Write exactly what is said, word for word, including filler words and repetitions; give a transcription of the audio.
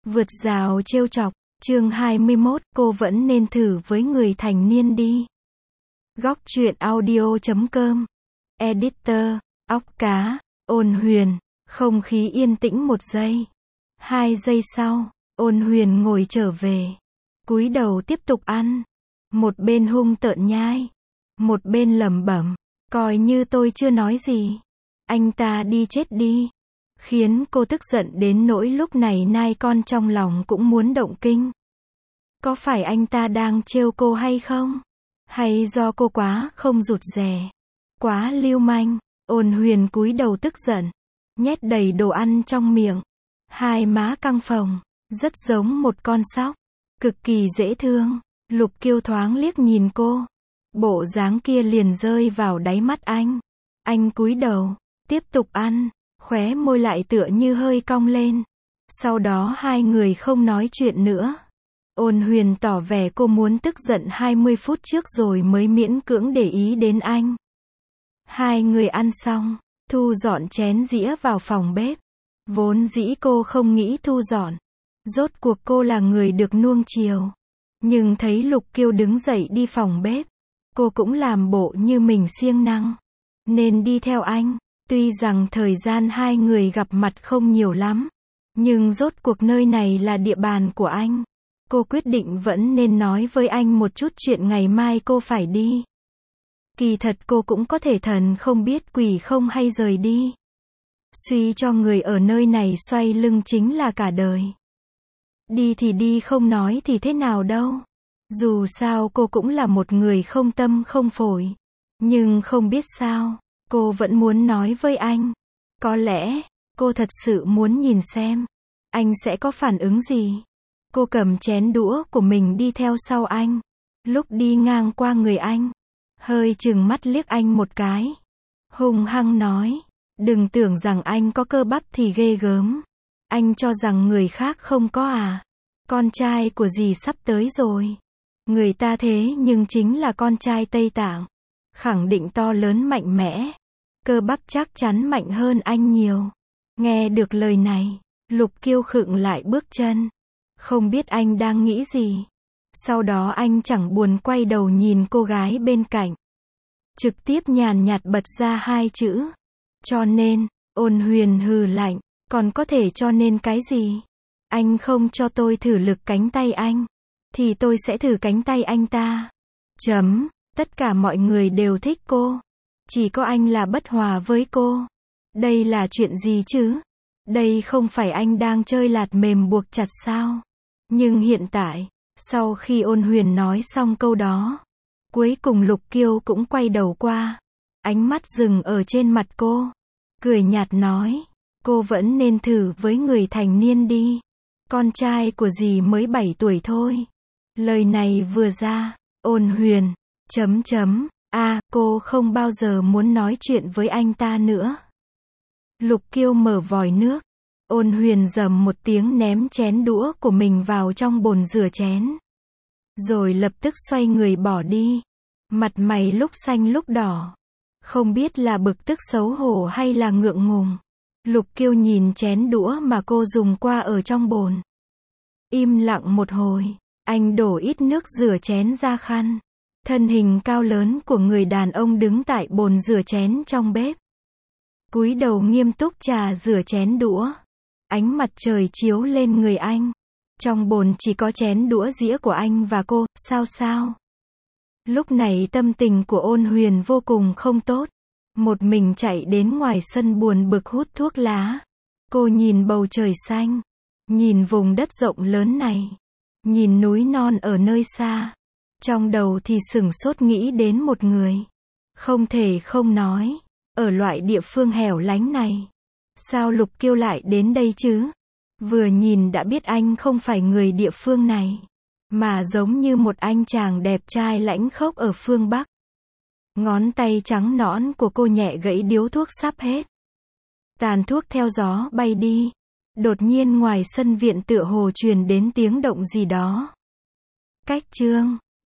Vượt rào trêu chọc, chương hai mươi mốt, cô vẫn nên thử với người thành niên đi. Góc truyện audio chấm com. Editor, óc cá, Ôn Huyền. Không khí yên tĩnh một giây. Hai giây sau, Ôn Huyền ngồi trở về. Cúi đầu tiếp tục ăn. Một bên hung tợn nhai. Một bên lẩm bẩm. Coi như tôi chưa nói gì. Anh ta đi chết đi. Khiến cô tức giận đến nỗi lúc này nai con trong lòng cũng muốn động kinh. Có phải anh ta đang trêu cô hay không? Hay do cô quá không rụt rè, quá lưu manh? Ôn Huyền cúi đầu tức giận, nhét đầy đồ ăn trong miệng. Hai má căng phồng, rất giống một con sóc, cực kỳ dễ thương. Lục Kiêu thoáng liếc nhìn cô, bộ dáng kia liền rơi vào đáy mắt anh. Anh cúi đầu, tiếp tục ăn, khóe môi lại tựa như hơi cong lên. Sau đó hai người không nói chuyện nữa. Ôn Huyền tỏ vẻ cô muốn tức giận hai mươi phút trước rồi mới miễn cưỡng để ý đến anh. Hai người ăn xong, thu dọn chén dĩa vào phòng bếp. Vốn dĩ cô không nghĩ thu dọn. Rốt cuộc cô là người được nuông chiều. Nhưng thấy Lục Kiêu đứng dậy đi phòng bếp, cô cũng làm bộ như mình siêng năng, nên đi theo anh. Tuy rằng thời gian hai người gặp mặt không nhiều lắm, nhưng rốt cuộc nơi này là địa bàn của anh. Cô quyết định vẫn nên nói với anh một chút chuyện ngày mai cô phải đi. Kỳ thật cô cũng có thể thần không biết quỷ không hay rời đi. Suy cho người ở nơi này xoay lưng chính là cả đời. Đi thì đi, không nói thì thế nào đâu. Dù sao cô cũng là một người không tâm không phổi. Nhưng không biết sao, cô vẫn muốn nói với anh. Có lẽ, cô thật sự muốn nhìn xem anh sẽ có phản ứng gì. Cô cầm chén đũa của mình đi theo sau anh. Lúc đi ngang qua người anh, hơi chừng mắt liếc anh một cái. Hung hăng nói, đừng tưởng rằng anh có cơ bắp thì ghê gớm. Anh cho rằng người khác không có à? Con trai của dì sắp tới rồi. Người ta thế nhưng chính là con trai Tây Tạng. Khẳng định to lớn mạnh mẽ. Cơ bắp chắc chắn mạnh hơn anh nhiều. Nghe được lời này, Lục Kiêu khựng lại bước chân. Không biết anh đang nghĩ gì. Sau đó anh chẳng buồn quay đầu nhìn cô gái bên cạnh. Trực tiếp nhàn nhạt bật ra hai chữ. Cho nên. Ôn Huyền hừ lạnh. Còn có thể cho nên cái gì? Anh không cho tôi thử lực cánh tay anh, thì tôi sẽ thử cánh tay anh ta. Chấm. Tất cả mọi người đều thích cô. Chỉ có anh là bất hòa với cô. Đây là chuyện gì chứ? Đây không phải anh đang chơi lạt mềm buộc chặt sao? Nhưng hiện tại, sau khi Ôn Huyền nói xong câu đó, cuối cùng Lục Kiêu cũng quay đầu qua. Ánh mắt dừng ở trên mặt cô. Cười nhạt nói, cô vẫn nên thử với người thành niên đi. Con trai của dì mới bảy tuổi thôi. Lời này vừa ra, Ôn Huyền, chấm chấm, a à, cô không bao giờ muốn nói chuyện với anh ta nữa. Lục Kiêu mở vòi nước. Ôn Huyền rầm một tiếng ném chén đũa của mình vào trong bồn rửa chén. Rồi lập tức xoay người bỏ đi. Mặt mày lúc xanh lúc đỏ. Không biết là bực tức xấu hổ hay là ngượng ngùng. Lục Kiêu nhìn chén đũa mà cô dùng qua ở trong bồn. Im lặng một hồi, anh đổ ít nước rửa chén ra khăn. Thân hình cao lớn của người đàn ông đứng tại bồn rửa chén trong bếp. Cúi đầu nghiêm túc trà rửa chén đũa. Ánh mặt trời chiếu lên người anh. Trong bồn chỉ có chén đũa dĩa của anh và cô, sao sao? Lúc này tâm tình của Ôn Huyền vô cùng không tốt. Một mình chạy đến ngoài sân buồn bực hút thuốc lá. Cô nhìn bầu trời xanh. Nhìn vùng đất rộng lớn này. Nhìn núi non ở nơi xa. Trong đầu thì sửng sốt nghĩ đến một người. Không thể không nói. Ở loại địa phương hẻo lánh này. Sao Lục Kiêu lại đến đây chứ? Vừa nhìn đã biết anh không phải người địa phương này. Mà giống như một anh chàng đẹp trai lãnh khốc ở phương Bắc. Ngón tay trắng nõn của cô nhẹ gãy điếu thuốc sắp hết. Tàn thuốc theo gió bay đi. Đột nhiên ngoài sân viện tựa hồ truyền đến tiếng động gì đó. Cách chương.